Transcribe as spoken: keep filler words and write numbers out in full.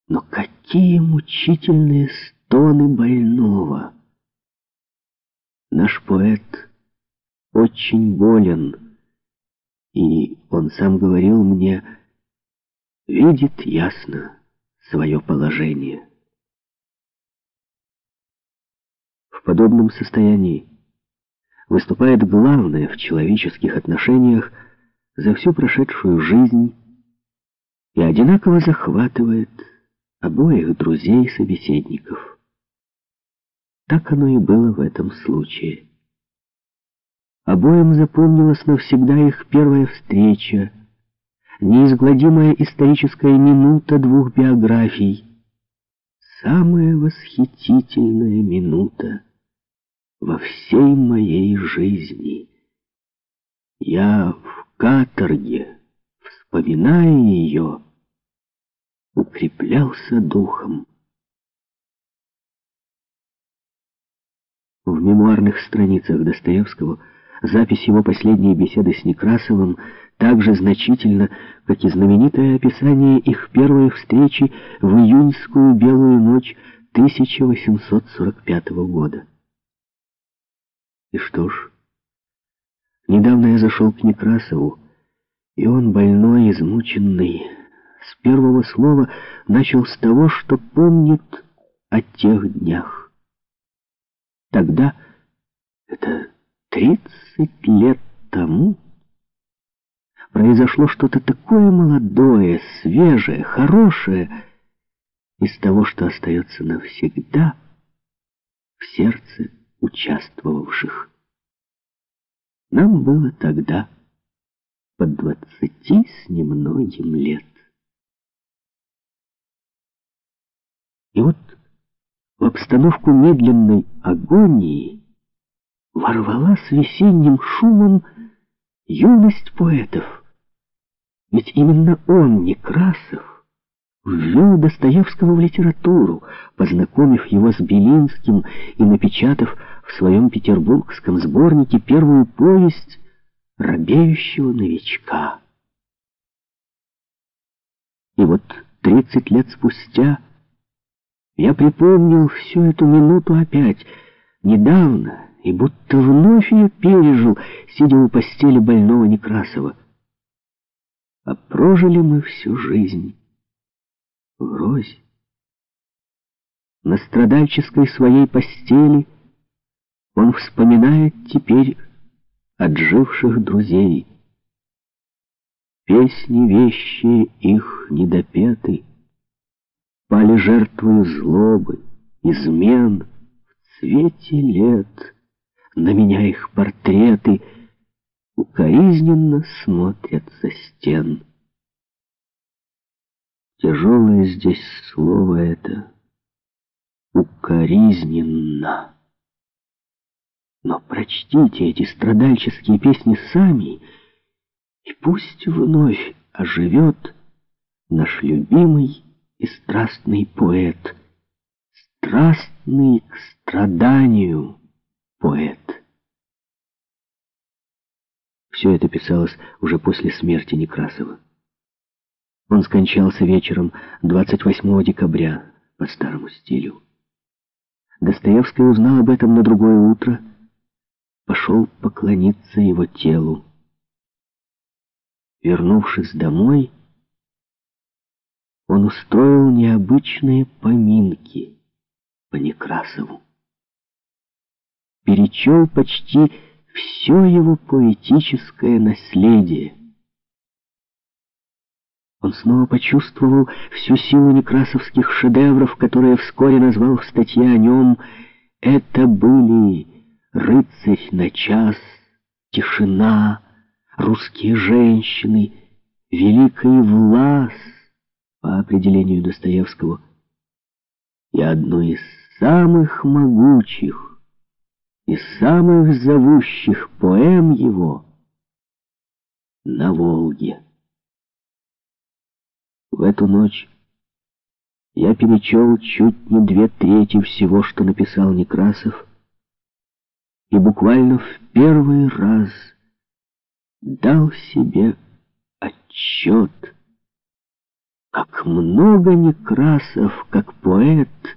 Но какие мучительные стоны больного! Наш поэт очень болен, и он сам говорил мне, видит ясно свое положение. В подобном состоянии выступает главное в человеческих отношениях за всю прошедшую жизнь и одинаково захватывает обоих друзей и собеседников. Так оно и было в этом случае. Обоим запомнилась навсегда их первая встреча, неизгладимая историческая минута двух биографий, самая восхитительная минута во всей моей жизни. Я в каторге, вспоминая ее, укреплялся духом. В мемуарных страницах Достоевского запись его последней беседы с Некрасовым так же значительна, как и знаменитое описание их первой встречи в июньскую белую ночь тысяча восемьсот сорок пятого года. И что ж, недавно я зашел к Некрасову, и он, больной, измученный, с первого слова начал с того, что помнит о тех днях. Тогда, это тридцать лет тому, произошло что-то такое молодое, свежее, хорошее из того, что остается навсегда в сердце участвовавших. Нам было тогда по двадцати с немногим лет. И вот в обстановку медленной агонии ворвалась весенним шумом юность поэтов. Ведь именно он, Некрасов, ввел Достоевского в литературу, познакомив его с Белинским и напечатав в своем петербургском сборнике первую повесть робеющего новичка. И вот тридцать лет спустя я припомнил всю эту минуту опять, недавно, и будто вновь ее пережил, сидя у постели больного Некрасова. А прожили мы всю жизнь врозь. На страдальческой своей постели он вспоминает теперь отживших друзей. Песни вещие их недопеты пали жертвою злобы, измен. В цвете лет на меня их портреты укоризненно смотрят со стен. Тяжелое здесь слово это — укоризненно. Но прочтите эти страдальческие песни сами, и пусть вновь оживет наш любимый и страстный поэт, страстный к страданию поэт. Все это писалось уже после смерти Некрасова. Он скончался вечером двадцать восьмого декабря по старому стилю. Достоевский узнал об этом на другое утро, пошел поклониться его телу. Вернувшись домой, он устроил необычные поминки по Некрасову. Перечел почти все его поэтическое наследие. Он снова почувствовал всю силу некрасовских шедевров, которые вскоре назвал в статье о нем. Это были «Рыцарь на час», «Тишина», «Русские женщины», «Великий Влас» по определению Достоевского и одно из самых могучих и самых зовущих поэм его «На Волге». В эту ночь я перечел чуть не две трети всего, что написал Некрасов, и буквально в первый раз дал себе отчет, Как много Некрасов, как поэт,